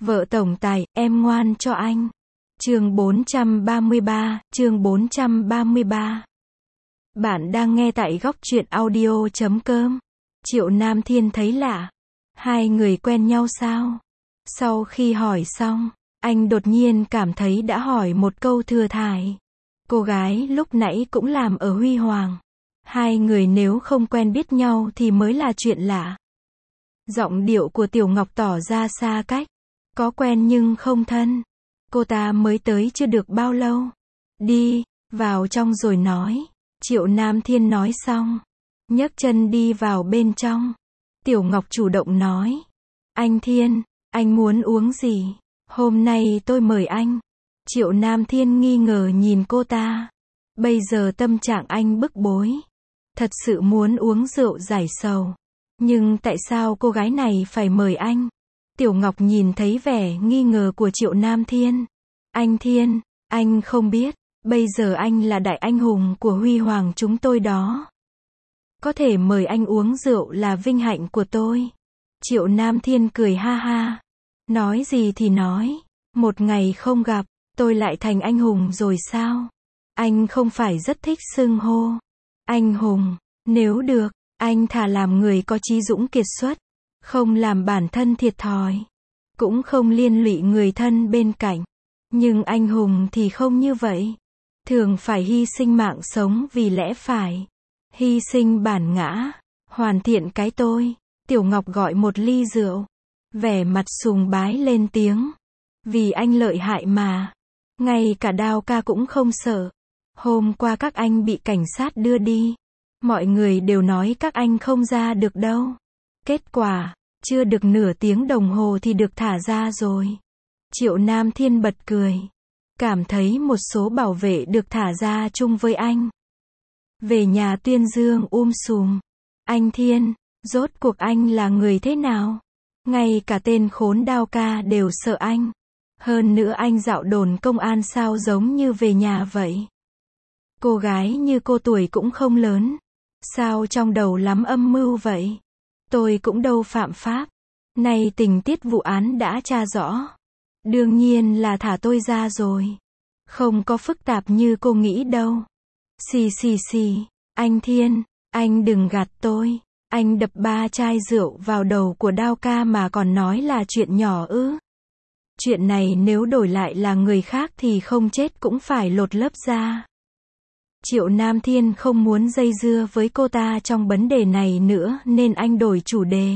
Vợ tổng tài, em ngoan cho anh. Chương 433. Bạn đang nghe tại góc truyện audio.com. Triệu Nam Thiên thấy lạ. Hai người quen nhau sao? Sau khi hỏi xong, anh đột nhiên cảm thấy đã hỏi một câu thừa thãi. Cô gái lúc nãy cũng làm ở Huy Hoàng. Hai người nếu không quen biết nhau thì mới là chuyện lạ. Giọng điệu của Tiểu Ngọc tỏ ra xa cách. Có quen nhưng không thân. Cô ta mới tới chưa được bao lâu. Đi, vào trong rồi nói. Triệu Nam Thiên nói xong, nhấc chân đi vào bên trong. Tiểu Ngọc chủ động nói. Anh Thiên, anh muốn uống gì? Hôm nay tôi mời anh. Triệu Nam Thiên nghi ngờ nhìn cô ta. Bây giờ tâm trạng anh bức bối. Thật sự muốn uống rượu giải sầu. Nhưng tại sao cô gái này phải mời anh? Tiểu Ngọc nhìn thấy vẻ nghi ngờ của Triệu Nam Thiên. Anh Thiên, anh không biết, bây giờ anh là đại anh hùng của Huy Hoàng chúng tôi đó. Có thể mời anh uống rượu là vinh hạnh của tôi. Triệu Nam Thiên cười ha ha. Nói gì thì nói, một ngày không gặp, tôi lại thành anh hùng rồi sao? Anh không phải rất thích xưng hô anh hùng, nếu được, anh thà làm người có chí dũng kiệt xuất, không làm bản thân thiệt thòi, cũng không liên lụy người thân bên cạnh. Nhưng anh hùng thì không như vậy. Thường phải hy sinh mạng sống vì lẽ phải. Hy sinh bản ngã. Hoàn thiện cái tôi. Tiểu Ngọc gọi một ly rượu. Vẻ mặt sùng bái lên tiếng. Vì anh lợi hại mà. Ngay cả Đao ca cũng không sợ. Hôm qua các anh bị cảnh sát đưa đi. Mọi người đều nói các anh không ra được đâu. Kết quả, chưa được nửa tiếng đồng hồ thì được thả ra rồi. Triệu Nam Thiên bật cười. Cảm thấy một số bảo vệ được thả ra chung với anh. Về nhà tuyên dương sùm. Anh Thiên, rốt cuộc anh là người thế nào? Ngay cả tên khốn Đao ca đều sợ anh. Hơn nữa anh dạo đồn công an sao giống như về nhà vậy? Cô gái như cô tuổi cũng không lớn. Sao trong đầu lắm âm mưu vậy? Tôi cũng đâu phạm pháp. Nay tình tiết vụ án đã tra rõ. Đương nhiên là thả tôi ra rồi. Không có phức tạp như cô nghĩ đâu. Xì. Anh Thiên, anh đừng gạt tôi. Anh đập 3 chai rượu vào đầu của Đao ca mà còn nói là chuyện nhỏ ư? Chuyện này nếu đổi lại là người khác thì không chết cũng phải lột lớp da. Triệu Nam Thiên không muốn dây dưa với cô ta trong vấn đề này nữa nên anh đổi chủ đề.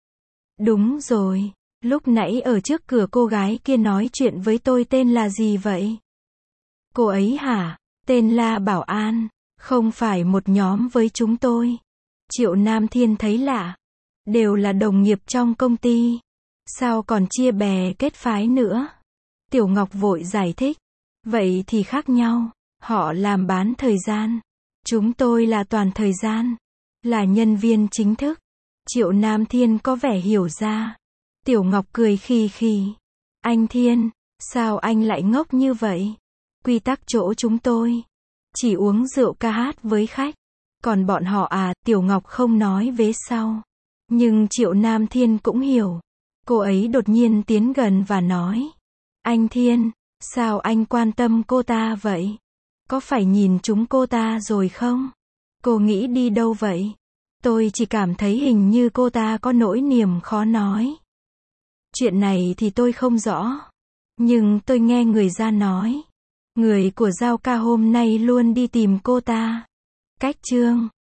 Đúng rồi, lúc nãy ở trước cửa cô gái kia nói chuyện với tôi tên là gì vậy? Cô ấy hả? Tên La Bảo An, không phải một nhóm với chúng tôi. Triệu Nam Thiên thấy lạ. Đều là đồng nghiệp trong công ty. Sao còn chia bè kết phái nữa? Tiểu Ngọc vội giải thích. Vậy thì khác nhau. Họ làm bán thời gian. Chúng tôi là toàn thời gian. Là nhân viên chính thức. Triệu Nam Thiên có vẻ hiểu ra. Tiểu Ngọc cười khì khì. Anh Thiên, sao anh lại ngốc như vậy? Quy tắc chỗ chúng tôi chỉ uống rượu ca hát với khách. Còn bọn họ Tiểu Ngọc không nói vế sau. Nhưng Triệu Nam Thiên cũng hiểu. Cô ấy đột nhiên tiến gần và nói. Anh Thiên, sao anh quan tâm cô ta vậy? Có phải nhìn chúng cô ta rồi không? Cô nghĩ đi đâu vậy? Tôi chỉ cảm thấy hình như cô ta có nỗi niềm khó nói. Chuyện này thì tôi không rõ. Nhưng tôi nghe người ra nói. Người của Giao ca hôm nay luôn đi tìm cô ta. Cách Trương,